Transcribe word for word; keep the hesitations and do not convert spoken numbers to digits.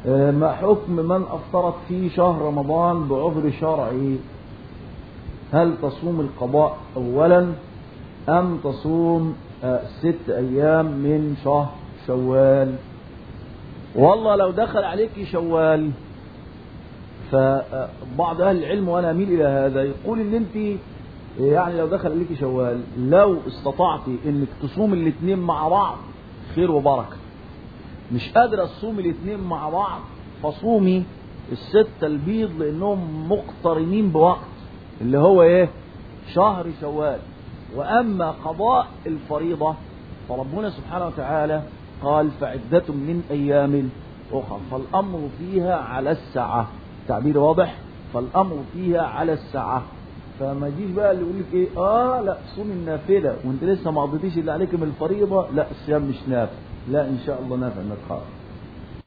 ما حكم من أفطرت في شهر رمضان بعذر شرعي؟ هل تصوم القضاء أولا أم تصوم ست أيام من شهر شوال؟ والله لو دخل عليك شوال، فبعض أهل العلم وأنا أميل إلى هذا يقول إن أنت يعني لو دخل عليك شوال لو استطعتي إنك تصوم الاثنين مع بعض خير وبركة. مش قادرة تصوم الاثنين مع بعض فصومي الستة البيض لأنهم مقترنين بوقت اللي هو إيه؟ شهر شوال. وأما قضاء الفريضة فربنا سبحانه وتعالى قال فعدة من أيام أخرى، فالأمر فيها على السعة. تعبير واضح؟ فالأمر فيها على السعة. فما يجيش بقى اللي يقول لك ايه اه لا صوم النافله وانت لسه ما قضيتيش اللي عليك من الفريضه، لا الصيام مش نافع. لا ان شاء الله نافع، ما تخاف.